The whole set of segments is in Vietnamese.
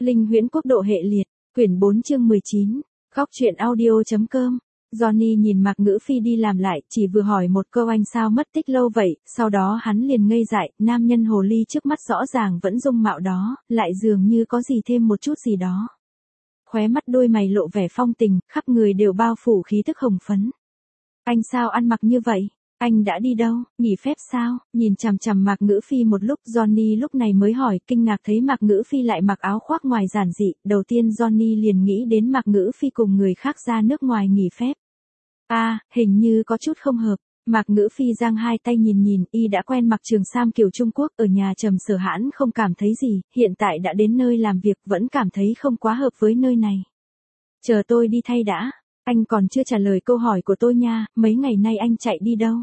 Linh huyễn quốc độ hệ liệt, quyển 4 chương 19, Góc truyện audio.com. Johnny nhìn Mạc Ngữ Phi đi làm lại, chỉ vừa hỏi một câu anh sao mất tích lâu vậy, sau đó hắn liền ngây dại, nam nhân hồ ly trước mắt rõ ràng vẫn dung mạo đó, lại dường như có gì thêm một chút gì đó. Khóe mắt đôi mày lộ vẻ phong tình, khắp người đều bao phủ khí tức hồng phấn. Anh sao ăn mặc như vậy? Anh đã đi đâu, nghỉ phép sao? Nhìn chằm chằm Mạc Ngữ Phi một lúc, Johnny lúc này mới hỏi, kinh ngạc thấy Mạc Ngữ Phi lại mặc áo khoác ngoài giản dị, đầu tiên Johnny liền nghĩ đến Mạc Ngữ Phi cùng người khác ra nước ngoài nghỉ phép. Hình như có chút không hợp. Mạc Ngữ Phi giang hai tay nhìn, y đã quen mặc trường sam kiểu Trung Quốc, ở nhà Trầm Sở Hãn không cảm thấy gì, hiện tại đã đến nơi làm việc vẫn cảm thấy không quá hợp với nơi này. Chờ tôi đi thay đã. Anh còn chưa trả lời câu hỏi của tôi nha, mấy ngày nay anh chạy đi đâu?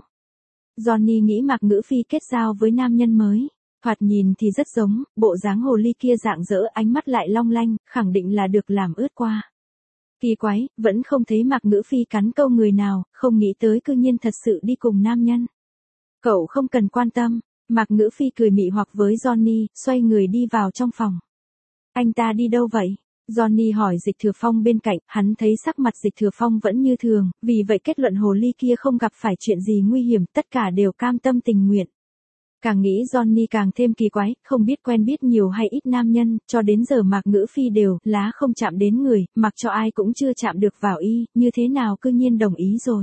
Johnny nghĩ Mạc Ngữ Phi kết giao với nam nhân mới. Thoạt nhìn thì rất giống, bộ dáng hồ ly kia rạng rỡ, ánh mắt lại long lanh, khẳng định là được làm ướt qua. Kỳ quái, vẫn không thấy Mạc Ngữ Phi cắn câu người nào, không nghĩ tới cư nhiên thật sự đi cùng nam nhân. Cậu không cần quan tâm. Mạc Ngữ Phi cười mị hoặc với Johnny, xoay người đi vào trong phòng. Anh ta đi đâu vậy? Johnny hỏi Dịch Thừa Phong bên cạnh, hắn thấy sắc mặt Dịch Thừa Phong vẫn như thường, vì vậy kết luận hồ ly kia không gặp phải chuyện gì nguy hiểm, tất cả đều cam tâm tình nguyện. Càng nghĩ Johnny càng thêm kỳ quái, không biết quen biết nhiều hay ít nam nhân, cho đến giờ Mạc Ngữ Phi đều lá không chạm đến người, mặc cho ai cũng chưa chạm được vào y, như thế nào cư nhiên đồng ý rồi.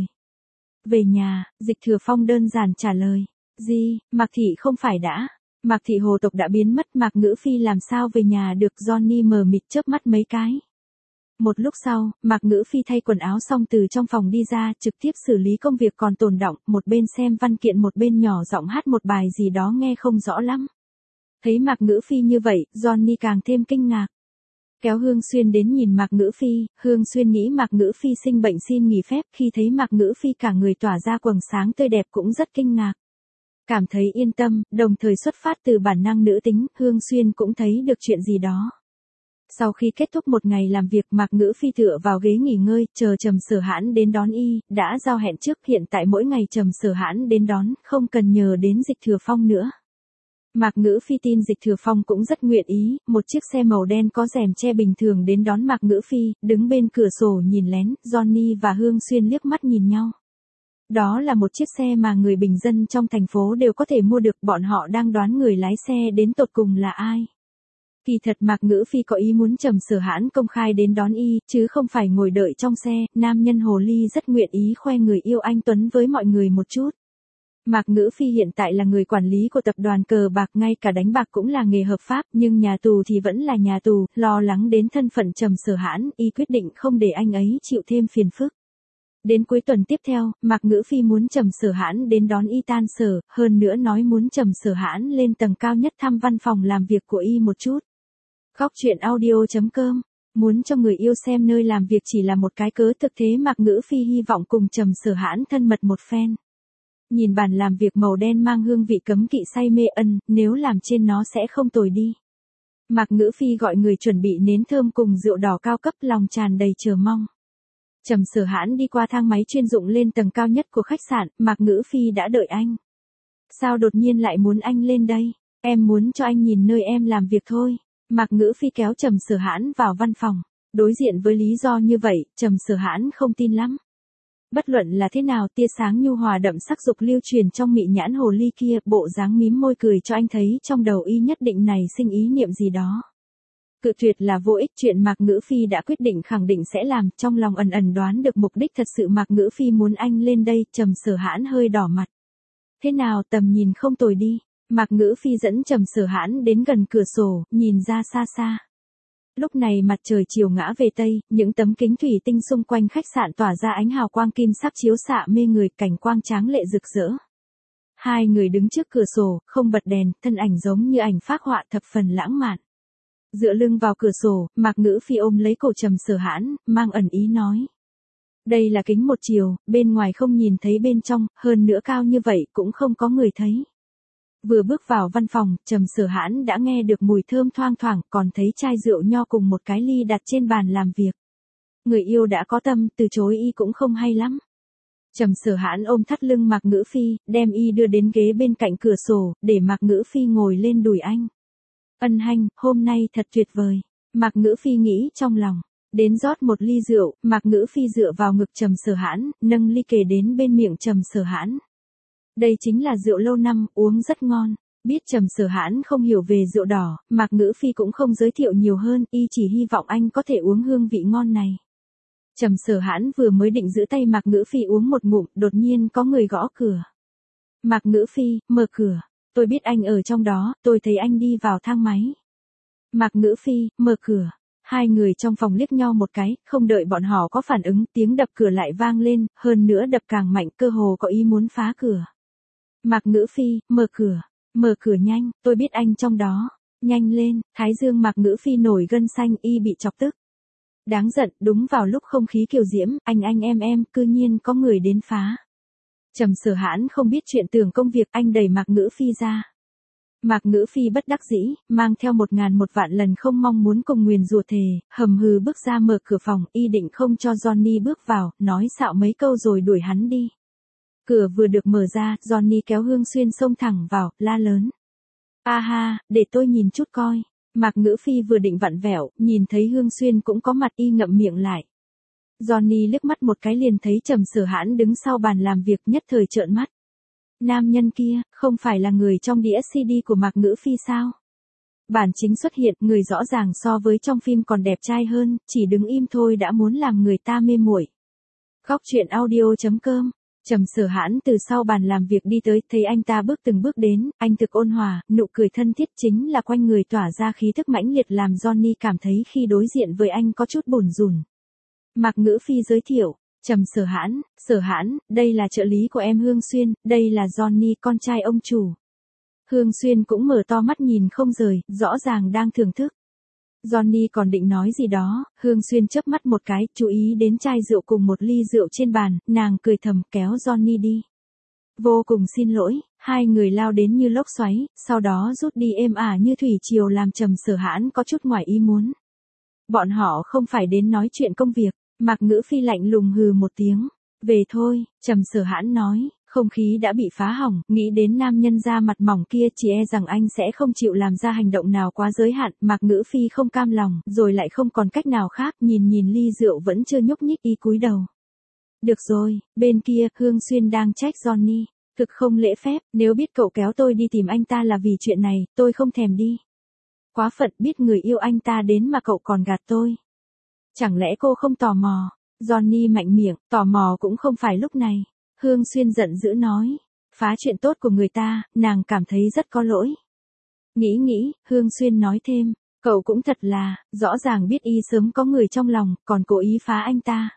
Về nhà, Dịch Thừa Phong đơn giản trả lời. Gì, Mạc Thị không phải đã. Mạc Thị hồ tộc đã biến mất, Mạc Ngữ Phi làm sao về nhà được? Johnny mờ mịt chớp mắt mấy cái. Một lúc sau, Mạc Ngữ Phi thay quần áo xong từ trong phòng đi ra, trực tiếp xử lý công việc còn tồn đọng, một bên xem văn kiện một bên nhỏ giọng hát một bài gì đó nghe không rõ lắm. Thấy Mạc Ngữ Phi như vậy, Johnny càng thêm kinh ngạc. Kéo Hương Xuyên đến nhìn Mạc Ngữ Phi, Hương Xuyên nghĩ Mạc Ngữ Phi sinh bệnh xin nghỉ phép, khi thấy Mạc Ngữ Phi cả người tỏa ra quầng sáng tươi đẹp cũng rất kinh ngạc. Cảm thấy yên tâm, đồng thời xuất phát từ bản năng nữ tính, Hương Xuyên cũng thấy được chuyện gì đó. Sau khi kết thúc một ngày làm việc, Mạc Ngữ Phi tựa vào ghế nghỉ ngơi, chờ Trầm Sở Hãn đến đón y, đã giao hẹn trước, hiện tại mỗi ngày Trầm Sở Hãn đến đón, không cần nhờ đến Dịch Thừa Phong nữa. Mạc Ngữ Phi tin Dịch Thừa Phong cũng rất nguyện ý, một chiếc xe màu đen có rèm che bình thường đến đón Mạc Ngữ Phi, đứng bên cửa sổ nhìn lén, Johnny và Hương Xuyên liếc mắt nhìn nhau. Đó là một chiếc xe mà người bình dân trong thành phố đều có thể mua được, bọn họ đang đoán người lái xe đến tột cùng là ai. Kỳ thật Mạc Ngữ Phi có ý muốn Trầm Sở Hãn công khai đến đón y, chứ không phải ngồi đợi trong xe, nam nhân hồ ly rất nguyện ý khoe người yêu anh tuấn với mọi người một chút. Mạc Ngữ Phi hiện tại là người quản lý của tập đoàn cờ bạc, ngay cả đánh bạc cũng là nghề hợp pháp, nhưng nhà tù thì vẫn là nhà tù, lo lắng đến thân phận Trầm Sở Hãn, y quyết định không để anh ấy chịu thêm phiền phức. Đến cuối tuần tiếp theo, Mạc Ngữ Phi muốn Trầm Sở Hãn đến đón y tan sở, hơn nữa nói muốn Trầm Sở Hãn lên tầng cao nhất thăm văn phòng làm việc của y một chút. Góc truyện audio.com. Muốn cho người yêu xem nơi làm việc chỉ là một cái cớ, thực tế Mạc Ngữ Phi hy vọng cùng Trầm Sở Hãn thân mật một phen. Nhìn bàn làm việc màu đen mang hương vị cấm kỵ say mê nếu làm trên nó sẽ không tồi đi. Mạc Ngữ Phi gọi người chuẩn bị nến thơm cùng rượu đỏ cao cấp, lòng tràn đầy chờ mong. Trầm Sở Hãn đi qua thang máy chuyên dụng lên tầng cao nhất của khách sạn, Mạc Ngữ Phi đã đợi anh. Sao đột nhiên lại muốn anh lên đây? Em muốn cho anh nhìn nơi em làm việc thôi. Mạc Ngữ Phi kéo Trầm Sở Hãn vào văn phòng. Đối diện với lý do như vậy, Trầm Sở Hãn không tin lắm. Bất luận là thế nào, tia sáng nhu hòa đậm sắc dục lưu truyền trong mị nhãn hồ ly kia, bộ dáng mím môi cười cho anh thấy trong đầu y nhất định này sinh ý niệm gì đó. Cự tuyệt là vô ích, chuyện Mạc Ngữ Phi đã quyết định khẳng định sẽ làm, trong lòng ẩn ẩn đoán được mục đích thật sự Mạc Ngữ Phi muốn anh lên đây, Trầm Sở Hãn hơi đỏ mặt. Thế nào, tầm nhìn không tồi đi. Mạc Ngữ Phi dẫn Trầm Sở Hãn đến gần cửa sổ, nhìn ra xa xa. Lúc này mặt trời chiều ngã về tây, những tấm kính thủy tinh xung quanh khách sạn tỏa ra ánh hào quang kim sắc chiếu xạ mê người, cảnh quang tráng lệ rực rỡ. Hai người đứng trước cửa sổ, không bật đèn, thân ảnh giống như ảnh phác họa thập phần lãng mạn. Dựa lưng vào cửa sổ, Mạc Ngữ Phi ôm lấy cổ Trầm Sở Hãn, mang ẩn ý nói. Đây là kính một chiều, bên ngoài không nhìn thấy bên trong, hơn nữa cao như vậy cũng không có người thấy. Vừa bước vào văn phòng, Trầm Sở Hãn đã nghe được mùi thơm thoang thoảng, còn thấy chai rượu nho cùng một cái ly đặt trên bàn làm việc. Người yêu đã có tâm, từ chối y cũng không hay lắm. Trầm Sở Hãn ôm thắt lưng Mạc Ngữ Phi, đem y đưa đến ghế bên cạnh cửa sổ, để Mạc Ngữ Phi ngồi lên đùi anh. Ân Hanh, hôm nay thật tuyệt vời. Mạc Ngữ Phi nghĩ trong lòng. Đến rót một ly rượu, Mạc Ngữ Phi dựa vào ngực Trầm Sở Hãn, nâng ly kề đến bên miệng Trầm Sở Hãn. Đây chính là rượu lâu năm, uống rất ngon. Biết Trầm Sở Hãn không hiểu về rượu đỏ, Mạc Ngữ Phi cũng không giới thiệu nhiều hơn, y chỉ hy vọng anh có thể uống hương vị ngon này. Trầm Sở Hãn vừa mới định giữ tay Mạc Ngữ Phi uống một ngụm, đột nhiên có người gõ cửa. Mạc Ngữ Phi, mở cửa. Tôi biết anh ở trong đó, tôi thấy anh đi vào thang máy. Mạc Ngữ Phi, mở cửa. Hai người trong phòng liếc nhau một cái, không đợi bọn họ có phản ứng, tiếng đập cửa lại vang lên, hơn nữa đập càng mạnh, cơ hồ có ý muốn phá cửa. Mạc Ngữ Phi, mở cửa nhanh, tôi biết anh trong đó. Nhanh lên, thái dương Mạc Ngữ Phi nổi gân xanh, y bị chọc tức. Đáng giận, đúng vào lúc không khí kiều diễm, anh em, cư nhiên có người đến phá. Trầm Sở Hãn không biết chuyện tưởng công việc, anh đẩy Mạc Ngữ Phi ra. Mạc Ngữ Phi bất đắc dĩ, mang theo 1001 vạn lần không mong muốn cùng nguyền rủa thề, hầm hừ bước ra mở cửa phòng, y định không cho Johnny bước vào, nói xạo mấy câu rồi đuổi hắn đi. Cửa vừa được mở ra, Johnny kéo Hương Xuyên xông thẳng vào, la lớn. A ha, để tôi nhìn chút coi. Mạc Ngữ Phi vừa định vặn vẹo, nhìn thấy Hương Xuyên cũng có mặt, y ngậm miệng lại. Johnny liếc mắt một cái liền thấy Trầm Sở Hãn đứng sau bàn làm việc, nhất thời trợn mắt. Nam nhân kia, không phải là người trong đĩa CD của Mạc Ngữ Phi sao? Bản chính xuất hiện, người rõ ràng so với trong phim còn đẹp trai hơn, chỉ đứng im thôi đã muốn làm người ta mê muội. Khóc chuyện audio.com. Trầm Sở Hãn từ sau bàn làm việc đi tới, thấy anh ta bước từng bước đến, anh thực ôn hòa, nụ cười thân thiết chính là quanh người tỏa ra khí thức mãnh liệt làm Johnny cảm thấy khi đối diện với anh có chút bồn rùn. Mạc Ngữ Phi giới thiệu. Trầm Sở Hãn, đây là trợ lý của em Hương Xuyên, đây là Johnny, con trai ông chủ. Hương Xuyên cũng mở to mắt nhìn không rời, rõ ràng đang thưởng thức. Johnny còn định nói gì đó, Hương Xuyên chớp mắt một cái, chú ý đến chai rượu cùng một ly rượu trên bàn, nàng cười thầm kéo Johnny đi. Vô cùng xin lỗi, hai người lao đến như lốc xoáy, sau đó rút đi êm ả như thủy triều làm Trầm Sở Hãn có chút ngoài ý muốn. Bọn họ không phải đến nói chuyện công việc. Mạc Ngữ Phi lạnh lùng hừ một tiếng. Về thôi, Trầm Sở Hãn nói, không khí đã bị phá hỏng, nghĩ đến nam nhân da mặt mỏng kia chỉ e rằng anh sẽ không chịu làm ra hành động nào quá giới hạn, Mạc Ngữ Phi không cam lòng, rồi lại không còn cách nào khác, nhìn ly rượu vẫn chưa nhúc nhích, y cúi đầu. Được rồi, bên kia, Hương Xuyên đang trách Johnny, thực không lễ phép, nếu biết cậu kéo tôi đi tìm anh ta là vì chuyện này, tôi không thèm đi. Quá phận, biết người yêu anh ta đến mà cậu còn gạt tôi. Chẳng lẽ cô không tò mò? Johnny mạnh miệng, tò mò cũng không phải lúc này. Hương Xuyên giận dữ nói. Phá chuyện tốt của người ta, nàng cảm thấy rất có lỗi. Nghĩ, Hương Xuyên nói thêm. Cậu cũng thật là, rõ ràng biết y sớm có người trong lòng, còn cố ý phá anh ta.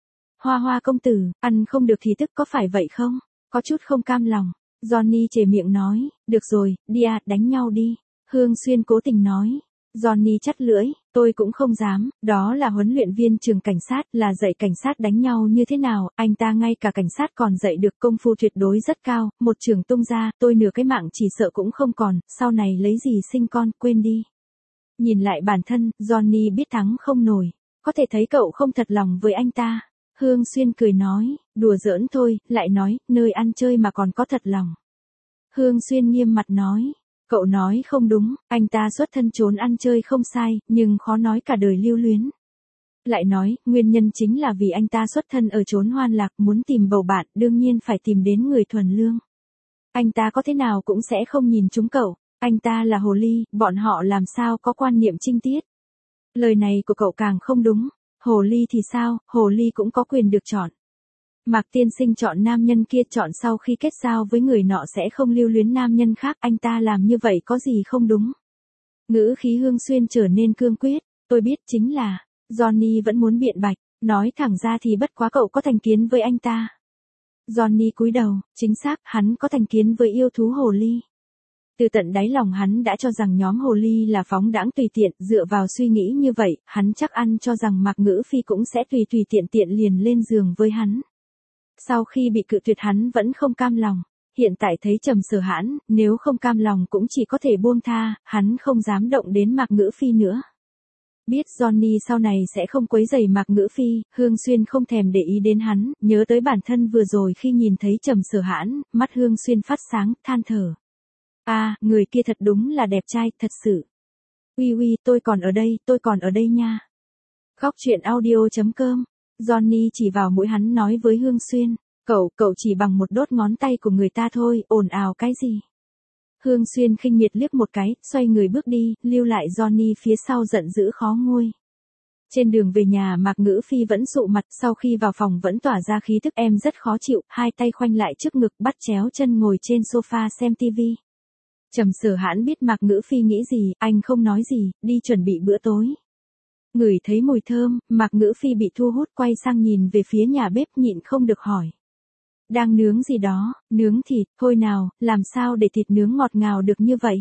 Hoa công tử, ăn không được thì tức có phải vậy không? Có chút không cam lòng. Johnny chề miệng nói. Được rồi, đi à, đánh nhau đi. Hương Xuyên cố tình nói. Johnny chắt lưỡi, tôi cũng không dám, đó là huấn luyện viên trường cảnh sát, là dạy cảnh sát đánh nhau như thế nào, anh ta ngay cả cảnh sát còn dạy được công phu tuyệt đối rất cao, một trường tung ra, tôi nửa cái mạng chỉ sợ cũng không còn, sau này lấy gì sinh con, quên đi. Nhìn lại bản thân, Johnny biết thắng không nổi, có thể thấy cậu không thật lòng với anh ta. Hương Xuyên cười nói, đùa giỡn thôi, lại nói, nơi ăn chơi mà còn có thật lòng. Hương Xuyên nghiêm mặt nói. Cậu nói không đúng, anh ta xuất thân trốn ăn chơi không sai, nhưng khó nói cả đời lưu luyến. Lại nói, nguyên nhân chính là vì anh ta xuất thân ở chốn hoan lạc, muốn tìm bầu bạn, đương nhiên phải tìm đến người thuần lương. Anh ta có thế nào cũng sẽ không nhìn chúng cậu, anh ta là hồ ly, bọn họ làm sao có quan niệm trinh tiết. Lời này của cậu càng không đúng, hồ ly thì sao, hồ ly cũng có quyền được chọn. Mạc tiên sinh chọn nam nhân kia, chọn sau khi kết giao với người nọ sẽ không lưu luyến nam nhân khác, anh ta làm như vậy có gì không đúng. Ngữ khí Hương Xuyên trở nên cương quyết, tôi biết chính là, Johnny vẫn muốn biện bạch, nói thẳng ra thì bất quá cậu có thành kiến với anh ta. Johnny cúi đầu, chính xác, hắn có thành kiến với yêu thú hồ ly. Từ tận đáy lòng hắn đã cho rằng nhóm hồ ly là phóng đãng tùy tiện, dựa vào suy nghĩ như vậy, hắn chắc ăn cho rằng Mạc Ngữ Phi cũng sẽ tùy tiện liền lên giường với hắn. Sau khi bị cự tuyệt hắn vẫn không cam lòng, hiện tại thấy Trầm Sở Hãn, nếu không cam lòng cũng chỉ có thể buông tha, hắn không dám động đến Mạc Ngữ Phi nữa. Biết Johnny sau này sẽ không quấy rầy Mạc Ngữ Phi, Hương Xuyên không thèm để ý đến hắn, nhớ tới bản thân vừa rồi khi nhìn thấy Trầm Sở Hãn, mắt Hương Xuyên phát sáng, than thở. À, người kia thật đúng là đẹp trai, thật sự. Uy uy, tôi còn ở đây nha. Khóc chuyện audio.com. Johnny chỉ vào mũi hắn nói với Hương Xuyên, cậu chỉ bằng một đốt ngón tay của người ta thôi, ồn ào cái gì. Hương Xuyên khinh miệt liếc một cái, xoay người bước đi, lưu lại Johnny phía sau giận dữ khó nguôi. Trên đường về nhà Mạc Ngữ Phi vẫn sụ mặt, sau khi vào phòng vẫn tỏa ra khí thức, em rất khó chịu, hai tay khoanh lại trước ngực, bắt chéo chân ngồi trên sofa xem tivi. Trầm Sở Hãn biết Mạc Ngữ Phi nghĩ gì, anh không nói gì, đi chuẩn bị bữa tối. Ngửi thấy mùi thơm, Mạc Ngữ Phi bị thu hút quay sang nhìn về phía nhà bếp, nhịn không được hỏi. Đang nướng gì đó, nướng thịt, thôi nào, làm sao để thịt nướng ngọt ngào được như vậy?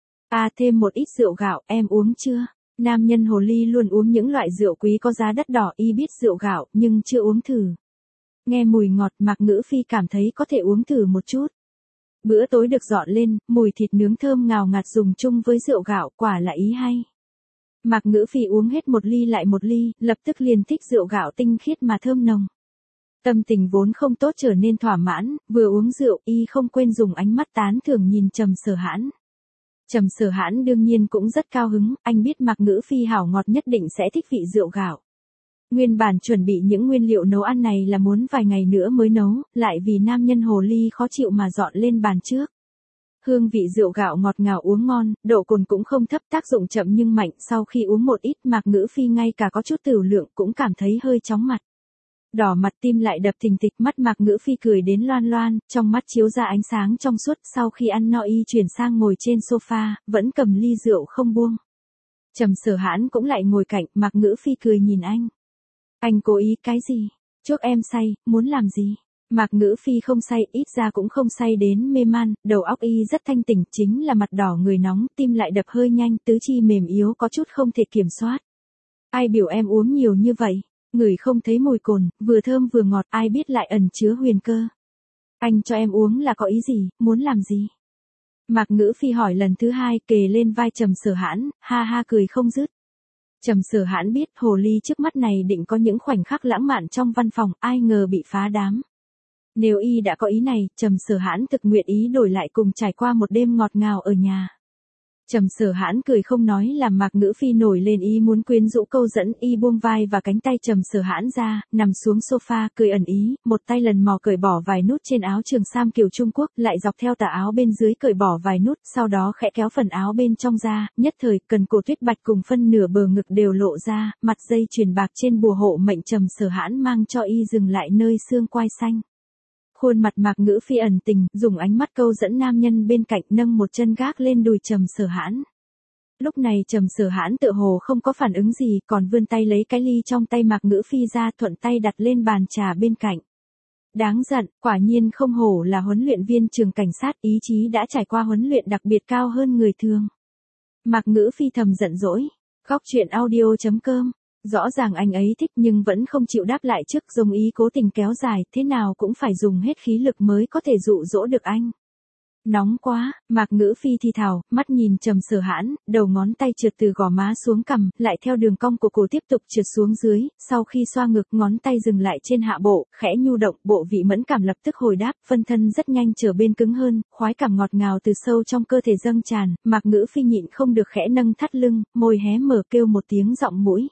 À, thêm một ít rượu gạo, em uống chưa? Nam nhân hồ ly luôn uống những loại rượu quý có giá đắt đỏ, y biết rượu gạo, nhưng chưa uống thử. Nghe mùi ngọt, Mạc Ngữ Phi cảm thấy có thể uống thử một chút. Bữa tối được dọn lên, mùi thịt nướng thơm ngào ngạt dùng chung với rượu gạo, quả là ý hay. Mạc Ngữ Phi uống hết một ly lại một ly, lập tức liền thích rượu gạo tinh khiết mà thơm nồng. Tâm tình vốn không tốt trở nên thỏa mãn, vừa uống rượu y không quên dùng ánh mắt tán thưởng nhìn Trầm Sở Hãn. Trầm Sở Hãn đương nhiên cũng rất cao hứng, anh biết Mạc Ngữ Phi hảo ngọt nhất định sẽ thích vị rượu gạo. Nguyên bản chuẩn bị những nguyên liệu nấu ăn này là muốn vài ngày nữa mới nấu, lại vì nam nhân hồ ly khó chịu mà dọn lên bàn trước. Hương vị rượu gạo ngọt ngào uống ngon, độ cồn cũng không thấp, tác dụng chậm nhưng mạnh, sau khi uống một ít Mạc Ngữ Phi ngay cả có chút tửu lượng cũng cảm thấy hơi chóng mặt. Đỏ mặt tim lại đập thình thịch, mắt Mạc Ngữ Phi cười đến loan loan, trong mắt chiếu ra ánh sáng trong suốt, sau khi ăn no y chuyển sang ngồi trên sofa, vẫn cầm ly rượu không buông. Trầm Sở Hãn cũng lại ngồi cạnh, Mạc Ngữ Phi cười nhìn anh. Anh cố ý cái gì? Trước em say, muốn làm gì? Mạc Ngữ Phi không say, ít ra cũng không say đến mê man, đầu óc y rất thanh tỉnh, chính là mặt đỏ người nóng, tim lại đập hơi nhanh, tứ chi mềm yếu có chút không thể kiểm soát. Ai biểu em uống nhiều như vậy? Ngửi không thấy mùi cồn, vừa thơm vừa ngọt, ai biết lại ẩn chứa huyền cơ. Anh cho em uống là có ý gì, muốn làm gì? Mạc Ngữ Phi hỏi lần thứ hai, kề lên vai Trầm Sở Hãn, ha ha cười không dứt. Trầm Sở Hãn biết hồ ly trước mắt này định có những khoảnh khắc lãng mạn trong văn phòng, ai ngờ bị phá đám. Nếu y đã có ý này, Trầm Sở Hãn thực nguyện ý đổi lại cùng trải qua một đêm ngọt ngào ở nhà. Trầm Sở Hãn cười không nói làm Mạc Ngữ Phi nổi lên ý muốn quyến rũ câu dẫn, y buông vai và cánh tay Trầm Sở Hãn ra, nằm xuống sofa, cười ẩn ý, một tay lần mò cởi bỏ vài nút trên áo trường sam kiểu Trung Quốc, lại dọc theo tà áo bên dưới cởi bỏ vài nút, sau đó khẽ kéo phần áo bên trong ra, nhất thời, cần cổ tuyết bạch cùng phân nửa bờ ngực đều lộ ra, mặt dây chuyền bạc trên bùa hộ mệnh Trầm Sở Hãn mang cho y dừng lại nơi xương quai xanh. Khuôn mặt Mạc Ngữ Phi ẩn tình, dùng ánh mắt câu dẫn nam nhân bên cạnh, nâng một chân gác lên đùi Trầm Sở Hãn. Lúc này Trầm Sở Hãn tựa hồ không có phản ứng gì, còn vươn tay lấy cái ly trong tay Mạc Ngữ Phi ra, thuận tay đặt lên bàn trà bên cạnh. Đáng giận, quả nhiên không hổ là huấn luyện viên trường cảnh sát, ý chí đã trải qua huấn luyện đặc biệt cao hơn người thường. Mạc Ngữ Phi thầm giận dỗi. Khóc chuyện audio.com. Rõ ràng anh ấy thích nhưng vẫn không chịu đáp lại trước, dùng ý cố tình kéo dài, thế nào cũng phải dùng hết khí lực mới có thể dụ dỗ được anh. Nóng quá, Mạc Ngữ Phi thì thào, mắt nhìn Trầm Sở Hãn, đầu ngón tay trượt từ gò má xuống cằm, lại theo đường cong của cổ tiếp tục trượt xuống dưới, sau khi xoa ngực, ngón tay dừng lại trên hạ bộ, khẽ nhu động, bộ vị mẫn cảm lập tức hồi đáp, phân thân rất nhanh trở bên cứng hơn, khoái cảm ngọt ngào từ sâu trong cơ thể dâng tràn, Mạc Ngữ Phi nhịn không được khẽ nâng thắt lưng, môi hé mở kêu một tiếng giọng mũi.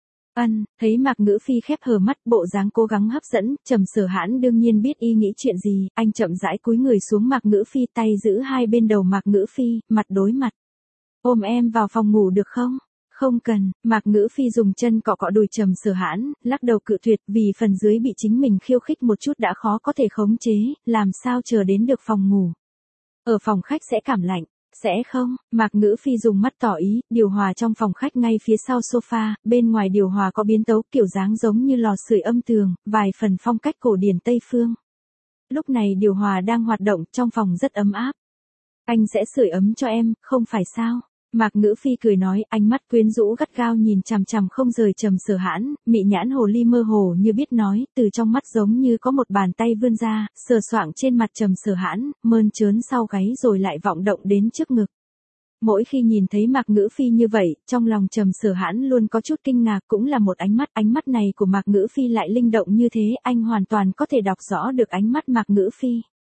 Thấy Mạc Ngữ Phi khép hờ mắt, bộ dáng cố gắng hấp dẫn, Trầm Sở Hãn đương nhiên biết y nghĩ chuyện gì, anh chậm rãi cúi người xuống Mạc Ngữ Phi, tay giữ hai bên đầu Mạc Ngữ Phi, mặt đối mặt. Ôm em vào phòng ngủ được không? Không cần, Mạc Ngữ Phi dùng chân cọ cọ đùi Trầm Sở Hãn, lắc đầu cự tuyệt, vì phần dưới bị chính mình khiêu khích một chút đã khó có thể khống chế, làm sao chờ đến được phòng ngủ. Ở phòng khách sẽ cảm lạnh. Sẽ không, Mạc Ngữ Phi dùng mắt tỏ ý, điều hòa trong phòng khách ngay phía sau sofa, bên ngoài điều hòa có biến tấu kiểu dáng giống như lò sưởi âm tường, vài phần phong cách cổ điển Tây Phương. Lúc này điều hòa đang hoạt động, trong phòng rất ấm áp. Anh sẽ sưởi ấm cho em, không phải sao? Mạc Ngữ Phi cười nói, ánh mắt quyến rũ gắt gao nhìn chằm chằm không rời Trầm Sở Hãn, mị nhãn hồ ly mơ hồ như biết nói, từ trong mắt giống như có một bàn tay vươn ra, sờ soạng trên mặt Trầm Sở Hãn, mơn trớn sau gáy rồi lại vọng động đến trước ngực. Mỗi khi nhìn thấy Mạc Ngữ Phi như vậy, trong lòng Trầm Sở Hãn luôn có chút kinh ngạc, cũng là một ánh mắt này của Mạc Ngữ Phi lại linh động như thế, anh hoàn toàn có thể đọc rõ được ánh mắt Mạc Ngữ Phi.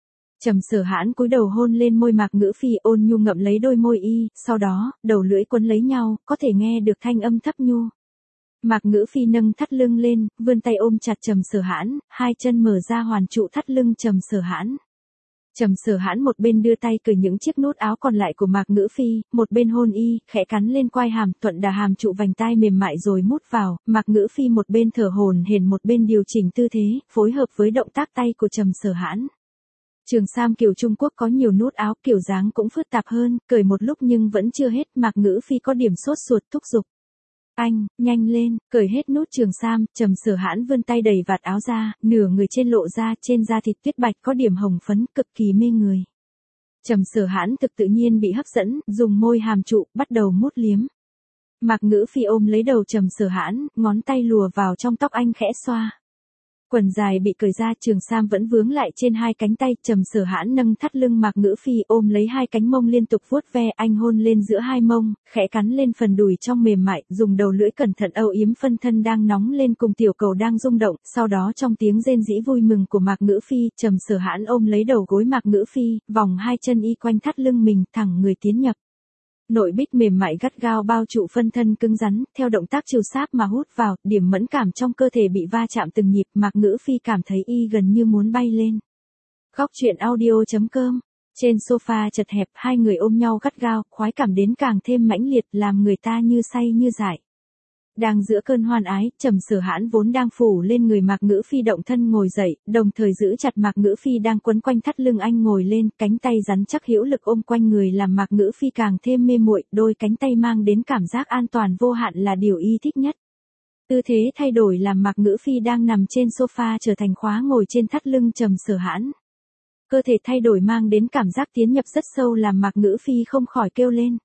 Trầm Sở Hãn cúi đầu hôn lên môi Mạc Ngữ Phi, ôn nhu ngậm lấy đôi môi y, sau đó, đầu lưỡi quấn lấy nhau, có thể nghe được thanh âm thấp nhu. Mạc Ngữ Phi nâng thắt lưng lên, vươn tay ôm chặt Trầm Sở Hãn, hai chân mở ra hoàn trụ thắt lưng Trầm Sở Hãn. Trầm Sở Hãn một bên đưa tay cởi những chiếc nút áo còn lại của Mạc Ngữ Phi, một bên hôn y, khẽ cắn lên quai hàm, thuận đà hàm trụ vành tai mềm mại rồi mút vào, Mạc Ngữ Phi một bên thở hổn hển một bên điều chỉnh tư thế, phối hợp với động tác tay của Trầm Sở Hãn. Trường sam kiểu Trung Quốc có nhiều nút áo, kiểu dáng cũng phức tạp hơn, cởi một lúc nhưng vẫn chưa hết, Mạc Ngữ Phi có điểm sốt ruột thúc giục. Anh, nhanh lên, cởi hết nút trường sam, Trầm Sở Hãn vươn tay đẩy vạt áo ra, nửa người trên lộ ra, trên da thịt tuyết bạch có điểm hồng phấn, cực kỳ mê người. Trầm Sở Hãn thực tự nhiên bị hấp dẫn, dùng môi hàm trụ, bắt đầu mút liếm. Mạc Ngữ Phi ôm lấy đầu Trầm Sở Hãn, ngón tay lùa vào trong tóc anh khẽ xoa. Quần dài bị cởi ra, trường sam vẫn vướng lại trên hai cánh tay, Trầm Sở Hãn nâng thắt lưng Mạc Ngữ Phi ôm lấy hai cánh mông liên tục vuốt ve, anh hôn lên giữa hai mông, khẽ cắn lên phần đùi trong mềm mại, dùng đầu lưỡi cẩn thận âu yếm phân thân đang nóng lên cùng tiểu cầu đang rung động, sau đó trong tiếng rên rĩ vui mừng của Mạc Ngữ Phi, Trầm Sở Hãn ôm lấy đầu gối Mạc Ngữ Phi, vòng hai chân y quanh thắt lưng mình, thẳng người tiến nhập. Nội bích mềm mại gắt gao bao trụ phân thân cứng rắn, theo động tác chiều sáp mà hút vào, điểm mẫn cảm trong cơ thể bị va chạm từng nhịp, Mạc Ngữ Phi cảm thấy y gần như muốn bay lên. Khóc chuyện audio.com. Trên sofa chật hẹp, hai người ôm nhau gắt gao, khoái cảm đến càng thêm mãnh liệt, làm người ta như say như dại. Đang giữa cơn hoan ái, Trầm Sở Hãn vốn đang phủ lên người Mạc Ngữ Phi động thân ngồi dậy, đồng thời giữ chặt Mạc Ngữ Phi đang quấn quanh thắt lưng anh ngồi lên, cánh tay rắn chắc hữu lực ôm quanh người làm Mạc Ngữ Phi càng thêm mê muội, đôi cánh tay mang đến cảm giác an toàn vô hạn là điều y thích nhất. Tư thế thay đổi làm Mạc Ngữ Phi đang nằm trên sofa trở thành khóa ngồi trên thắt lưng Trầm Sở Hãn. Cơ thể thay đổi mang đến cảm giác tiến nhập rất sâu làm Mạc Ngữ Phi không khỏi kêu lên.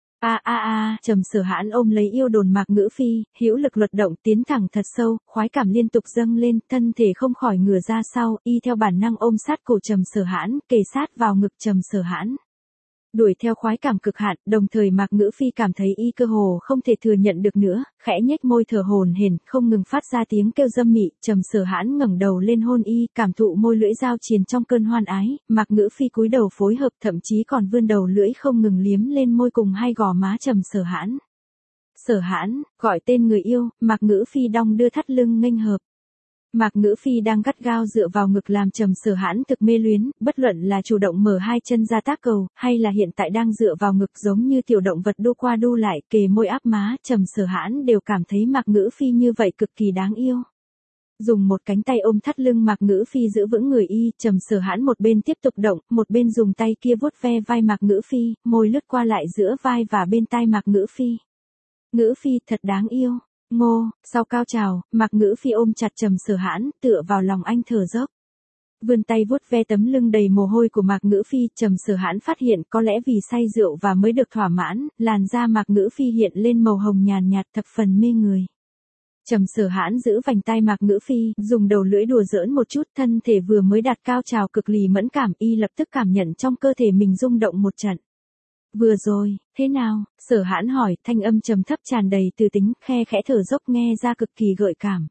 Trầm Sở Hãn ôm lấy yêu đồn Mạc Ngữ Phi, hữu lực luật động tiến thẳng thật sâu, khoái cảm liên tục dâng lên, thân thể không khỏi ngửa ra sau, y theo bản năng ôm sát cổ Trầm Sở Hãn, kề sát vào ngực Trầm Sở Hãn. Đuổi theo khoái cảm cực hạn, đồng thời Mạc Ngữ Phi cảm thấy y cơ hồ không thể thừa nhận được nữa, khẽ nhếch môi thở hổn hển, không ngừng phát ra tiếng kêu dâm mị, Trầm Sở Hãn ngẩng đầu lên hôn y, cảm thụ môi lưỡi giao triền trong cơn hoan ái, Mạc Ngữ Phi cúi đầu phối hợp, thậm chí còn vươn đầu lưỡi không ngừng liếm lên môi cùng hai gò má Trầm Sở Hãn. Sở Hãn, gọi tên người yêu, Mạc Ngữ Phi đong đưa thắt lưng nghênh hợp. Mạc Ngữ Phi đang gắt gao dựa vào ngực làm Trầm Sở Hãn thực mê luyến, bất luận là chủ động mở hai chân ra tác cầu, hay là hiện tại đang dựa vào ngực giống như tiểu động vật đu qua đu lại, kề môi áp má, Trầm Sở Hãn đều cảm thấy Mạc Ngữ Phi như vậy cực kỳ đáng yêu. Dùng một cánh tay ôm thắt lưng Mạc Ngữ Phi giữ vững người y, Trầm Sở Hãn một bên tiếp tục động, một bên dùng tay kia vuốt ve vai Mạc Ngữ Phi, môi lướt qua lại giữa vai và bên tai Mạc Ngữ Phi. Ngữ Phi thật đáng yêu. Ngô, sau cao trào, Mạc Ngữ Phi ôm chặt Trầm Sở Hãn, tựa vào lòng anh thở dốc. Vươn tay vuốt ve tấm lưng đầy mồ hôi của Mạc Ngữ Phi, Trầm Sở Hãn phát hiện có lẽ vì say rượu và mới được thỏa mãn, làn da Mạc Ngữ Phi hiện lên màu hồng nhàn nhạt thập phần mê người. Trầm Sở Hãn giữ vành tai Mạc Ngữ Phi, dùng đầu lưỡi đùa giỡn một chút, thân thể vừa mới đạt cao trào cực lì mẫn cảm, y lập tức cảm nhận trong cơ thể mình rung động một trận. Vừa rồi, thế nào? Sở Hãn hỏi, thanh âm trầm thấp tràn đầy từ tính, khe khẽ thở dốc nghe ra cực kỳ gợi cảm.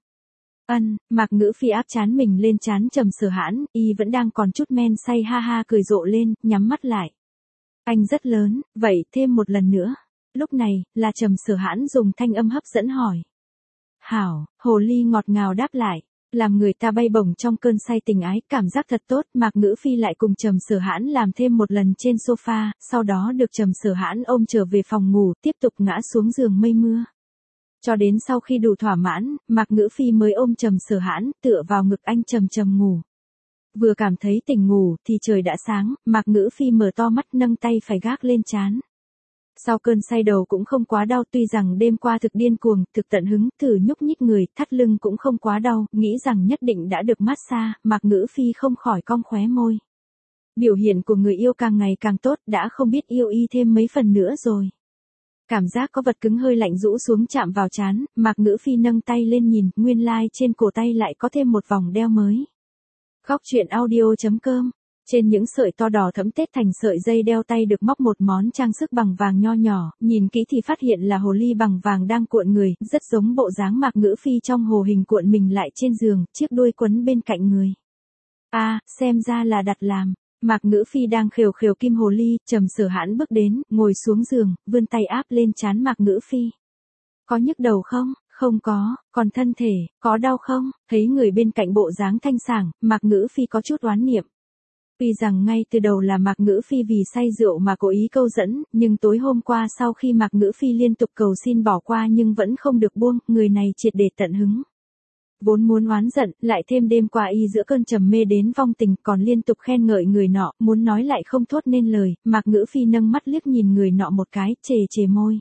Mạc Ngữ Phi áp trán mình lên trán Trầm Sở Hãn, y vẫn đang còn chút men say ha ha cười rộ lên, nhắm mắt lại. Anh rất lớn, vậy thêm một lần nữa. Lúc này, là Trầm Sở Hãn dùng thanh âm hấp dẫn hỏi. Hảo, hồ ly ngọt ngào đáp lại. Làm người ta bay bổng trong cơn say tình ái, cảm giác thật tốt, Mạc Ngữ Phi lại cùng Trầm Sở Hãn làm thêm một lần trên sofa, sau đó được Trầm Sở Hãn ôm trở về phòng ngủ, tiếp tục ngã xuống giường mây mưa. Cho đến sau khi đủ thỏa mãn, Mạc Ngữ Phi mới ôm Trầm Sở Hãn, tựa vào ngực anh trầm trầm ngủ. Vừa cảm thấy tỉnh ngủ, thì trời đã sáng, Mạc Ngữ Phi mở to mắt nâng tay phải gác lên trán. Sau cơn say đầu cũng không quá đau, tuy rằng đêm qua thực điên cuồng, thực tận hứng, thử nhúc nhích người, thắt lưng cũng không quá đau, nghĩ rằng nhất định đã được massage, Mạc Ngữ Phi không khỏi cong khóe môi. Biểu hiện của người yêu càng ngày càng tốt, đã không biết yêu y thêm mấy phần nữa rồi. Cảm giác có vật cứng hơi lạnh rũ xuống chạm vào trán, Mạc Ngữ Phi nâng tay lên nhìn, nguyên lai trên cổ tay lại có thêm một vòng đeo mới. Khóc chuyện audio.com. Trên những sợi to đỏ thẫm tết thành sợi dây đeo tay được móc một món trang sức bằng vàng nho nhỏ, nhìn kỹ thì phát hiện là hồ ly bằng vàng đang cuộn người, rất giống bộ dáng Mạc Ngữ Phi trong hồ hình cuộn mình lại trên giường, chiếc đuôi quấn bên cạnh người. Xem ra là đặt làm. Mạc Ngữ Phi đang khều khều kim hồ ly, Trầm Sở Hãn bước đến, ngồi xuống giường, vươn tay áp lên trán Mạc Ngữ Phi. Có nhức đầu không? Không có, còn thân thể, có đau không? Thấy người bên cạnh bộ dáng thanh sảng, Mạc Ngữ Phi có chút oán niệm. Tuy rằng ngay từ đầu là Mạc Ngữ Phi vì say rượu mà cố ý câu dẫn, nhưng tối hôm qua sau khi Mạc Ngữ Phi liên tục cầu xin bỏ qua nhưng vẫn không được buông, người này triệt để tận hứng. Vốn muốn oán giận, lại thêm đêm qua y giữa cơn trầm mê đến vong tình, còn liên tục khen ngợi người nọ, muốn nói lại không thốt nên lời, Mạc Ngữ Phi nâng mắt liếc nhìn người nọ một cái, chề chề môi.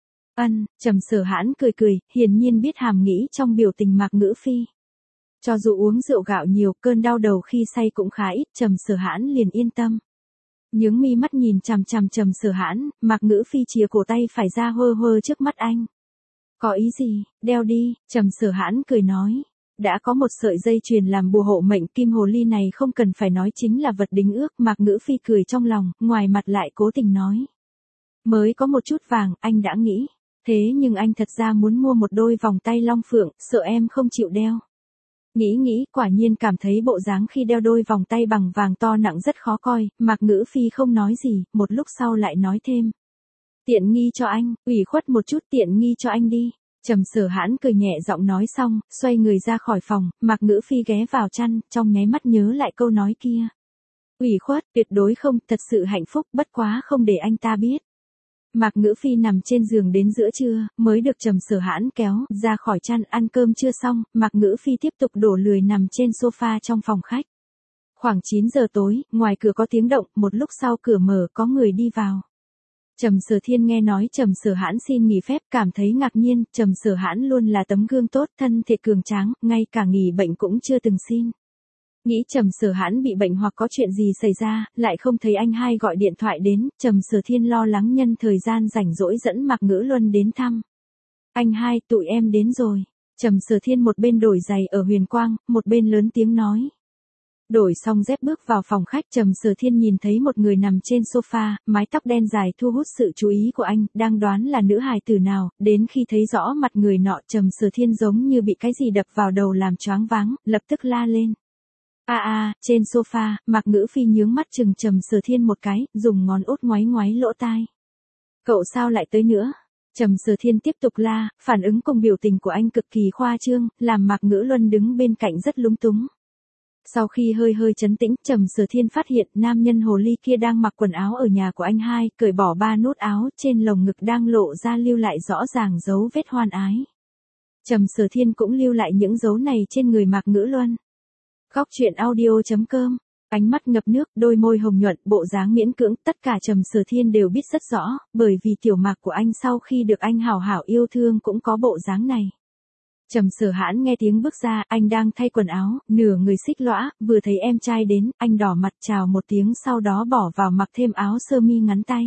Trầm Sở Hãn cười cười, hiển nhiên biết hàm nghĩ trong biểu tình Mạc Ngữ Phi. Cho dù uống rượu gạo nhiều, cơn đau đầu khi say cũng khá ít, Trầm Sở Hãn liền yên tâm. Nhướng mi mắt nhìn chằm chằm Trầm Sở Hãn, Mạc Ngữ Phi chìa cổ tay phải ra hơ hơ trước mắt anh. Có ý gì, đeo đi, Trầm Sở Hãn cười nói. Đã có một sợi dây chuyền làm bùa hộ mệnh, kim hồ ly này không cần phải nói chính là vật đính ước, Mạc Ngữ Phi cười trong lòng, ngoài mặt lại cố tình nói. Mới có một chút vàng, anh đã nghĩ. Thế nhưng anh thật ra muốn mua một đôi vòng tay long phượng, sợ em không chịu đeo. Nghĩ, quả nhiên cảm thấy bộ dáng khi đeo đôi vòng tay bằng vàng to nặng rất khó coi, Mạc Ngữ Phi không nói gì, một lúc sau lại nói thêm. Tiện nghi cho anh, ủy khuất một chút, tiện nghi cho anh đi. Trầm Sở Hãn cười nhẹ giọng nói xong, xoay người ra khỏi phòng, Mạc Ngữ Phi ghé vào chăn, trong nháy mắt nhớ lại câu nói kia. Ủy khuất, tuyệt đối không, thật sự hạnh phúc, bất quá không để anh ta biết. Mạc Ngữ Phi nằm trên giường đến giữa trưa, mới được Trầm Sở Hãn kéo ra khỏi chăn. Ăn cơm chưa xong, Mạc Ngữ Phi tiếp tục đổ lười nằm trên sofa trong phòng khách. Khoảng 9 giờ tối, ngoài cửa có tiếng động, một lúc sau cửa mở có người đi vào. Trầm Sở Thiên nghe nói Trầm Sở Hãn xin nghỉ phép, cảm thấy ngạc nhiên, Trầm Sở Hãn luôn là tấm gương tốt, thân thể cường tráng, ngay cả nghỉ bệnh cũng chưa từng xin. Nghĩ Trầm Sở Hãn bị bệnh hoặc có chuyện gì xảy ra, lại không thấy anh hai gọi điện thoại đến, Trầm Sở Thiên lo lắng nhân thời gian rảnh rỗi dẫn Mạc Ngữ Luân đến thăm. Anh hai, tụi em đến rồi. Trầm Sở Thiên một bên đổi giày ở Huyền Quang, một bên lớn tiếng nói. Đổi xong dép bước vào phòng khách, Trầm Sở Thiên nhìn thấy một người nằm trên sofa, mái tóc đen dài thu hút sự chú ý của anh, đang đoán là nữ hài tử nào, đến khi thấy rõ mặt người nọ, Trầm Sở Thiên giống như bị cái gì đập vào đầu làm choáng váng, lập tức la lên. Trên sofa, Mạc Ngữ Phi nhướng mắt chừng Trầm Sở Thiên một cái, dùng ngón út ngoáy ngoáy lỗ tai. Cậu sao lại tới nữa? Trầm Sở Thiên tiếp tục la, phản ứng cùng biểu tình của anh cực kỳ khoa trương, làm Mạc Ngữ Luân đứng bên cạnh rất lúng túng. Sau khi hơi trấn tĩnh, Trầm Sở Thiên phát hiện nam nhân hồ ly kia đang mặc quần áo ở nhà của anh hai, cởi bỏ 3 nút áo, trên lồng ngực đang lộ ra lưu lại rõ ràng dấu vết hoan ái. Trầm Sở Thiên cũng lưu lại những dấu này trên người Mạc Ngữ Luân. Góc truyện audio.com, ánh mắt ngập nước, đôi môi hồng nhuận, bộ dáng miễn cưỡng, tất cả Trầm Sở Thiên đều biết rất rõ, bởi vì tiểu Mạc của anh sau khi được anh hảo hảo yêu thương cũng có bộ dáng này. Trầm Sở Hãn nghe tiếng bước ra, anh đang thay quần áo, nửa người xích lõa, vừa thấy em trai đến, anh đỏ mặt chào một tiếng sau đó bỏ vào mặc thêm áo sơ mi ngắn tay.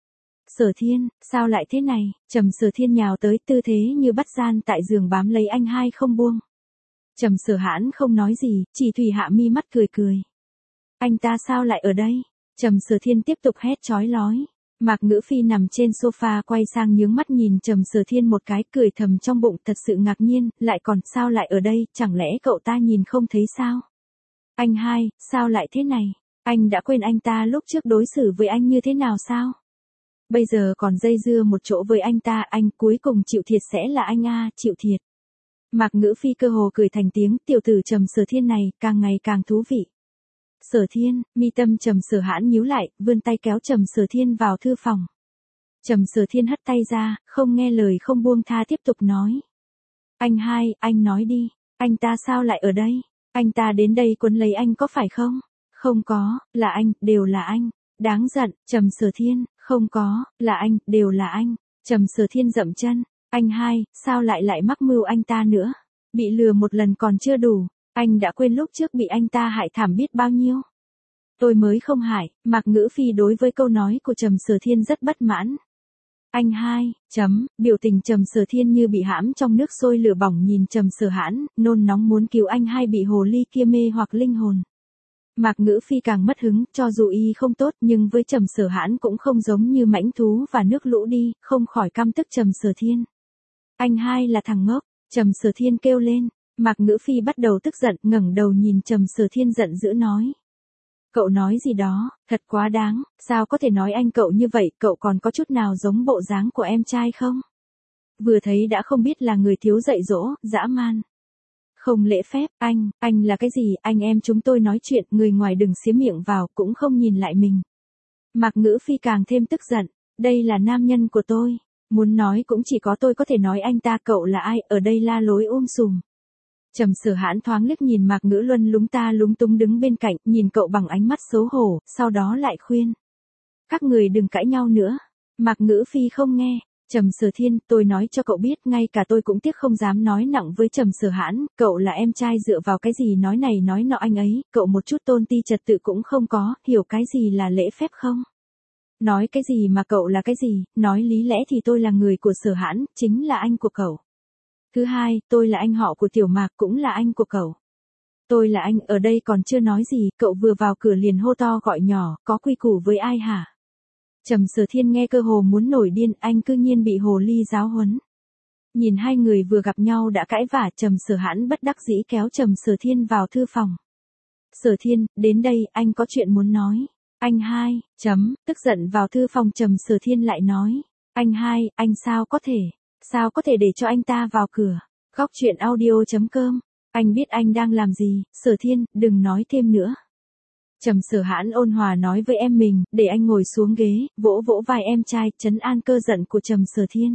Sở Thiên, sao lại thế này? Trầm Sở Thiên nhào tới, tư thế như bắt gian tại giường bám lấy anh hai không buông. Trầm Sở Hãn không nói gì, chỉ thủy hạ mi mắt cười cười. Anh ta sao lại ở đây? Trầm Sở Thiên tiếp tục hét chói lói. Mạc Ngữ Phi nằm trên sofa quay sang nhướng mắt nhìn Trầm Sở Thiên một cái, cười thầm trong bụng, thật sự ngạc nhiên, lại còn sao lại ở đây, chẳng lẽ cậu ta nhìn không thấy sao? Anh hai, sao lại thế này? Anh đã quên anh ta lúc trước đối xử với anh như thế nào sao? Bây giờ còn dây dưa một chỗ với anh ta, anh cuối cùng chịu thiệt sẽ là anh chịu thiệt. Mạc Ngữ Phi cơ hồ cười thành tiếng, tiểu tử Trầm Sở Thiên này, càng ngày càng thú vị. Sở Thiên, mi tâm Trầm Sở Hãn nhíu lại, vươn tay kéo Trầm Sở Thiên vào thư phòng. Trầm Sở Thiên hất tay ra, không nghe lời không buông tha tiếp tục nói. Anh hai, anh nói đi, anh ta sao lại ở đây? Anh ta đến đây quấn lấy anh có phải không? Không có, là anh, đều là anh. Đáng giận, Trầm Sở Thiên, không có, là anh, đều là anh. Trầm Sở Thiên dậm chân. Anh hai, sao lại mắc mưu anh ta nữa? Bị lừa một lần còn chưa đủ, anh đã quên lúc trước bị anh ta hại thảm biết bao nhiêu. Tôi mới không hại, Mạc Ngữ Phi đối với câu nói của Trầm Sở Thiên rất bất mãn. Anh hai, biểu tình Trầm Sở Thiên như bị hãm trong nước sôi lửa bỏng nhìn Trầm Sở Hãn, nôn nóng muốn cứu anh hai bị hồ ly kia mê hoặc linh hồn. Mạc Ngữ Phi càng mất hứng, cho dù y không tốt nhưng với Trầm Sở Hãn cũng không giống như mãnh thú và nước lũ đi, không khỏi căm tức Trầm Sở Thiên. Anh hai là thằng ngốc, Trầm Sở Thiên kêu lên. Mạc Ngữ Phi bắt đầu tức giận, ngẩng đầu nhìn Trầm Sở Thiên giận dữ nói. Cậu nói gì đó, thật quá đáng, sao có thể nói anh cậu như vậy, cậu còn có chút nào giống bộ dáng của em trai không? Vừa thấy đã không biết là người thiếu dạy dỗ, dã man. Không lễ phép, anh là cái gì, anh em chúng tôi nói chuyện, người ngoài đừng xía miệng vào, cũng không nhìn lại mình. Mạc Ngữ Phi càng thêm tức giận, đây là nam nhân của tôi, muốn nói cũng chỉ có tôi có thể nói anh ta, cậu là ai, ở đây la lối sùm. Trầm Sở Hãn thoáng liếc nhìn Mạc Ngữ Luân lúng ta lúng túng đứng bên cạnh, nhìn cậu bằng ánh mắt xấu hổ, sau đó lại khuyên. Các người đừng cãi nhau nữa. Mạc Ngữ Phi không nghe. Trầm Sở Thiên, tôi nói cho cậu biết, ngay cả tôi cũng tiếc không dám nói nặng với Trầm Sở Hãn, cậu là em trai dựa vào cái gì nói này nói nọ anh ấy, cậu một chút tôn ti trật tự cũng không có, hiểu cái gì là lễ phép không? Nói cái gì mà cậu là cái gì, nói lý lẽ thì tôi là người của Sở Hãn, chính là anh của cậu. Thứ hai, tôi là anh họ của Tiểu Mạc cũng là anh của cậu. Tôi là anh, ở đây còn chưa nói gì, cậu vừa vào cửa liền hô to gọi nhỏ, có quy củ với ai hả? Trầm Sở Thiên nghe cơ hồ muốn nổi điên, anh cư nhiên bị hồ ly giáo huấn. Nhìn hai người vừa gặp nhau đã cãi vả, Trầm Sở Hãn bất đắc dĩ kéo Trầm Sở Thiên vào thư phòng. Sở Thiên, đến đây, anh có chuyện muốn nói. Anh hai, tức giận vào thư phòng Trầm Sở Thiên lại nói. Anh hai, anh sao có thể để cho anh ta vào cửa. Góc truyện audio.com. Anh biết anh đang làm gì, Sở Thiên, đừng nói thêm nữa. Trầm Sở Hãn ôn hòa nói với em mình, để anh ngồi xuống ghế, vỗ vỗ vai em trai, trấn an cơ giận của Trầm Sở Thiên.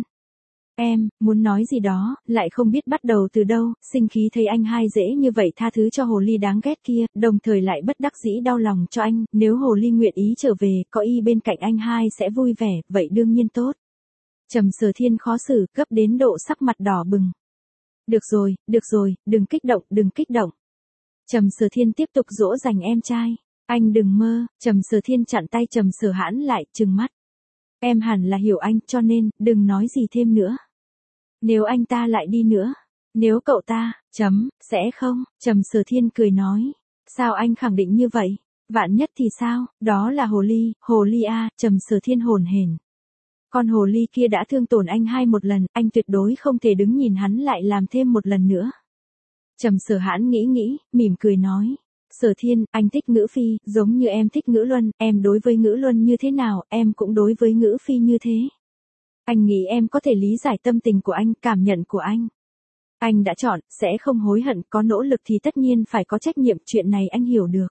Em, muốn nói gì đó, lại không biết bắt đầu từ đâu, sinh khí thấy anh hai dễ như vậy tha thứ cho hồ ly đáng ghét kia, đồng thời lại bất đắc dĩ đau lòng cho anh, nếu hồ ly nguyện ý trở về, có y bên cạnh anh hai sẽ vui vẻ, vậy đương nhiên tốt. Trầm Sở Thiên khó xử, gấp đến độ sắc mặt đỏ bừng. Được rồi, đừng kích động. Trầm Sở Thiên tiếp tục dỗ dành em trai. Anh đừng mơ, Trầm Sở Thiên chặn tay Trầm Sở Hãn lại, trừng mắt. Em hẳn là hiểu anh, cho nên, đừng nói gì thêm nữa. Nếu anh ta lại đi nữa, nếu cậu ta, sẽ không, Trầm Sở Thiên cười nói. Sao anh khẳng định như vậy? Vạn nhất thì sao, đó là hồ ly à, Trầm Sở Thiên hồn hển. Con hồ ly kia đã thương tổn anh hai một lần, anh tuyệt đối không thể đứng nhìn hắn lại làm thêm một lần nữa. Trầm Sở Hãn nghĩ, mỉm cười nói. Sở Thiên, anh thích Ngữ Phi, giống như em thích Ngữ Luân, em đối với Ngữ Luân như thế nào, em cũng đối với Ngữ Phi như thế. Anh nghĩ em có thể lý giải tâm tình của anh, cảm nhận của anh. Anh đã chọn, sẽ không hối hận, có nỗ lực thì tất nhiên phải có trách nhiệm, chuyện này anh hiểu được.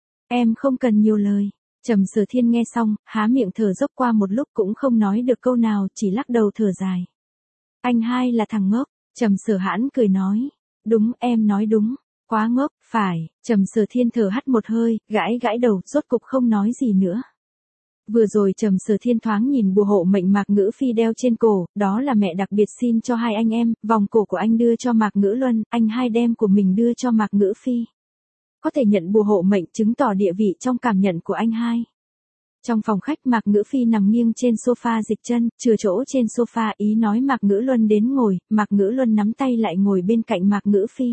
Em không cần nhiều lời. Trầm Sở Thiên nghe xong, há miệng thở dốc qua một lúc cũng không nói được câu nào, chỉ lắc đầu thở dài. Anh hai là thằng ngốc, Trầm Sở Hãn cười nói. Đúng, em nói đúng. Quá ngốc, phải, Trầm Sở Thiên thở hắt một hơi, gãi đầu, rốt cục không nói gì nữa. Vừa rồi Trầm Sở Thiên thoáng nhìn bùa hộ mệnh Mạc Ngữ Phi đeo trên cổ, đó là mẹ đặc biệt xin cho hai anh em, vòng cổ của anh đưa cho Mạc Ngữ Luân, anh hai đem của mình đưa cho Mạc Ngữ Phi. Có thể nhận bùa hộ mệnh chứng tỏ địa vị trong cảm nhận của anh hai. Trong phòng khách Mạc Ngữ Phi nằm nghiêng trên sofa dịch chân, chừa chỗ trên sofa ý nói Mạc Ngữ Luân đến ngồi, Mạc Ngữ Luân nắm tay lại ngồi bên cạnh Mạc Ngữ Phi.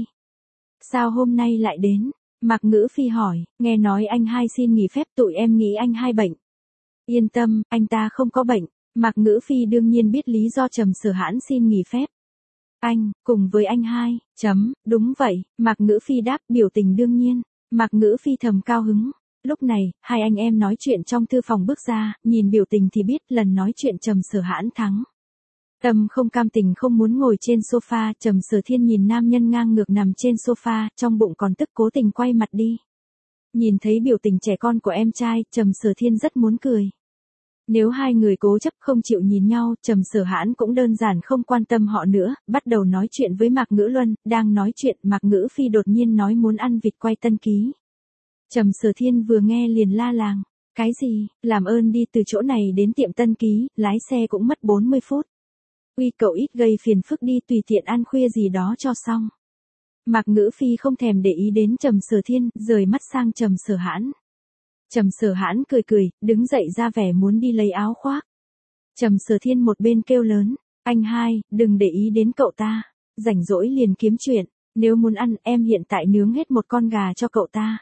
Sao hôm nay lại đến? Mạc Ngữ Phi hỏi, nghe nói anh hai xin nghỉ phép tụi em nghĩ anh hai bệnh. Yên tâm, anh ta không có bệnh. Mạc Ngữ Phi đương nhiên biết lý do Trầm Sở Hãn xin nghỉ phép. Anh, cùng với anh hai, đúng vậy, Mạc Ngữ Phi đáp biểu tình đương nhiên. Mạc Ngữ Phi thầm cao hứng. Lúc này, hai anh em nói chuyện trong thư phòng bước ra, nhìn biểu tình thì biết lần nói chuyện Trầm Sở Hãn thắng. Tâm không cam tình không muốn ngồi trên sofa, Trầm Sở Thiên nhìn nam nhân ngang ngược nằm trên sofa, trong bụng còn tức cố tình quay mặt đi. Nhìn thấy biểu tình trẻ con của em trai, Trầm Sở Thiên rất muốn cười. Nếu hai người cố chấp không chịu nhìn nhau, Trầm Sở Hãn cũng đơn giản không quan tâm họ nữa, bắt đầu nói chuyện với Mạc Ngữ Luân, đang nói chuyện, Mạc Ngữ Phi đột nhiên nói muốn ăn vịt quay Tân Ký. Trầm Sở Thiên vừa nghe liền la làng, cái gì, làm ơn đi từ chỗ này đến tiệm Tân Ký, lái xe cũng mất 40 phút. Uy cậu ít gây phiền phức đi tùy tiện ăn khuya gì đó cho xong. Mạc Ngữ Phi không thèm để ý đến Trầm Sở Thiên, rời mắt sang Trầm Sở Hãn. Trầm Sở Hãn cười, đứng dậy ra vẻ muốn đi lấy áo khoác. Trầm Sở Thiên một bên kêu lớn, anh hai, đừng để ý đến cậu ta, rảnh rỗi liền kiếm chuyện, nếu muốn ăn em hiện tại nướng hết một con gà cho cậu ta.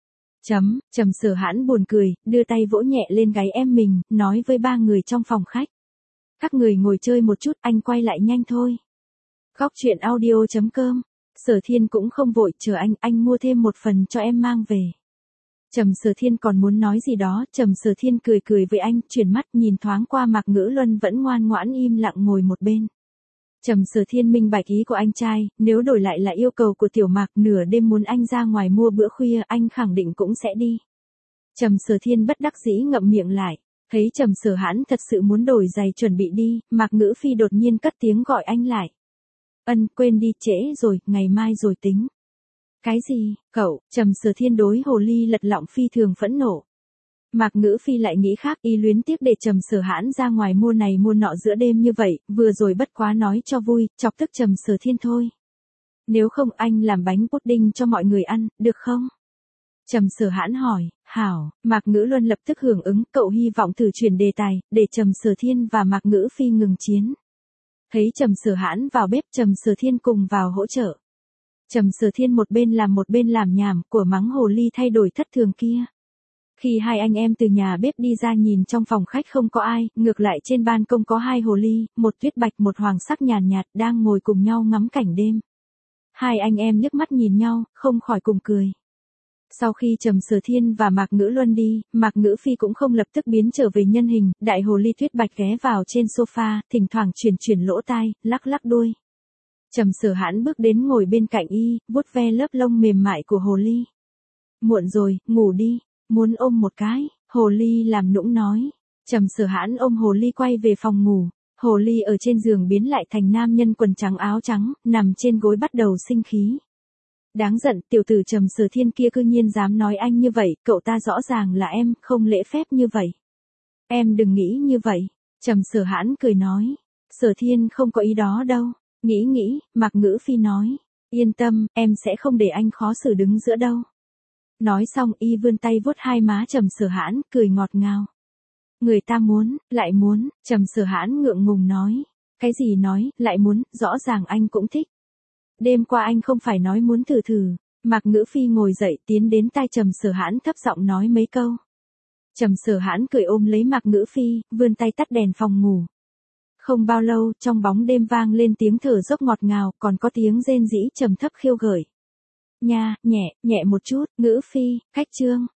Trầm Sở Hãn buồn cười, đưa tay vỗ nhẹ lên gáy em mình, nói với ba người trong phòng khách. Các người ngồi chơi một chút, anh quay lại nhanh thôi. Góc truyện audio.com. Sở Thiên cũng không vội, chờ anh mua thêm một phần cho em mang về. Trầm Sở Thiên còn muốn nói gì đó, Trầm Sở Thiên cười cười với anh, chuyển mắt nhìn thoáng qua Mạc Ngữ Luân vẫn ngoan ngoãn im lặng ngồi một bên. Trầm Sở Thiên minh bạch ý của anh trai, nếu đổi lại là yêu cầu của Tiểu Mạc, nửa đêm muốn anh ra ngoài mua bữa khuya, anh khẳng định cũng sẽ đi. Trầm Sở Thiên bất đắc dĩ ngậm miệng lại, thấy Trầm Sở Hãn thật sự muốn đổi giày chuẩn bị đi, Mạc Ngữ Phi đột nhiên cất tiếng gọi anh lại. Quên đi, trễ rồi, ngày mai rồi tính. Cái gì, cậu? Trầm Sở Thiên đối hồ ly lật lọng phi thường phẫn nộ. Mạc Ngữ Phi lại nghĩ khác, y luyến tiếc để Trầm Sở Hãn ra ngoài mua này mua nọ giữa đêm như vậy, vừa rồi bất quá nói cho vui, chọc tức Trầm Sở Thiên thôi. Nếu không anh làm bánh pudding cho mọi người ăn, được không? Trầm Sở Hãn hỏi, hảo, Mạc Ngữ Luân lập tức hưởng ứng, cậu hy vọng thử chuyển đề tài, để Trầm Sở Thiên và Mạc Ngữ Phi ngừng chiến. Thấy Trầm Sở Hãn vào bếp, Trầm Sở Thiên cùng vào hỗ trợ. Trầm Sở Thiên một bên làm nhảm, của mắng hồ ly thay đổi thất thường kia. Khi hai anh em từ nhà bếp đi ra nhìn trong phòng khách không có ai, ngược lại trên ban công có hai hồ ly, một tuyết bạch một hoàng sắc nhàn nhạt, đang ngồi cùng nhau ngắm cảnh đêm. Hai anh em liếc mắt nhìn nhau, không khỏi cùng cười. Sau khi Trầm Sở Thiên và Mạc Ngữ Luân đi, Mạc Ngữ Phi cũng không lập tức biến trở về nhân hình, đại hồ ly tuyết bạch ghé vào trên sofa, thỉnh thoảng chuyển lỗ tai, lắc lắc đuôi. Trầm Sở Hãn bước đến ngồi bên cạnh y, vuốt ve lớp lông mềm mại của hồ ly. Muộn rồi, ngủ đi, muốn ôm một cái, hồ ly làm nũng nói. Trầm Sở Hãn ôm hồ ly quay về phòng ngủ, hồ ly ở trên giường biến lại thành nam nhân quần trắng áo trắng, nằm trên gối bắt đầu sinh khí. Đáng giận, tiểu tử Trầm Sở Thiên kia cư nhiên dám nói anh như vậy, cậu ta rõ ràng là em, không lễ phép như vậy. Em đừng nghĩ như vậy, Trầm Sở Hãn cười nói. Sở Thiên không có ý đó đâu. Nghĩ, Mạc Ngữ Phi nói. Yên tâm, em sẽ không để anh khó xử đứng giữa đâu. Nói xong y vươn tay vuốt hai má Trầm Sở Hãn, cười ngọt ngào. Người ta muốn, lại muốn, Trầm Sở Hãn ngượng ngùng nói. Cái gì nói, lại muốn, rõ ràng anh cũng thích. Đêm qua anh không phải nói muốn thử. Mạc Ngữ Phi ngồi dậy tiến đến tai Trầm Sở Hãn thấp giọng nói mấy câu. Trầm Sở Hãn cười ôm lấy Mạc Ngữ Phi, vươn tay tắt đèn phòng ngủ. Không bao lâu, trong bóng đêm vang lên tiếng thở dốc ngọt ngào, còn có tiếng rên rỉ trầm thấp khiêu gợi. Nha, nhẹ một chút, Ngữ Phi, khách trương.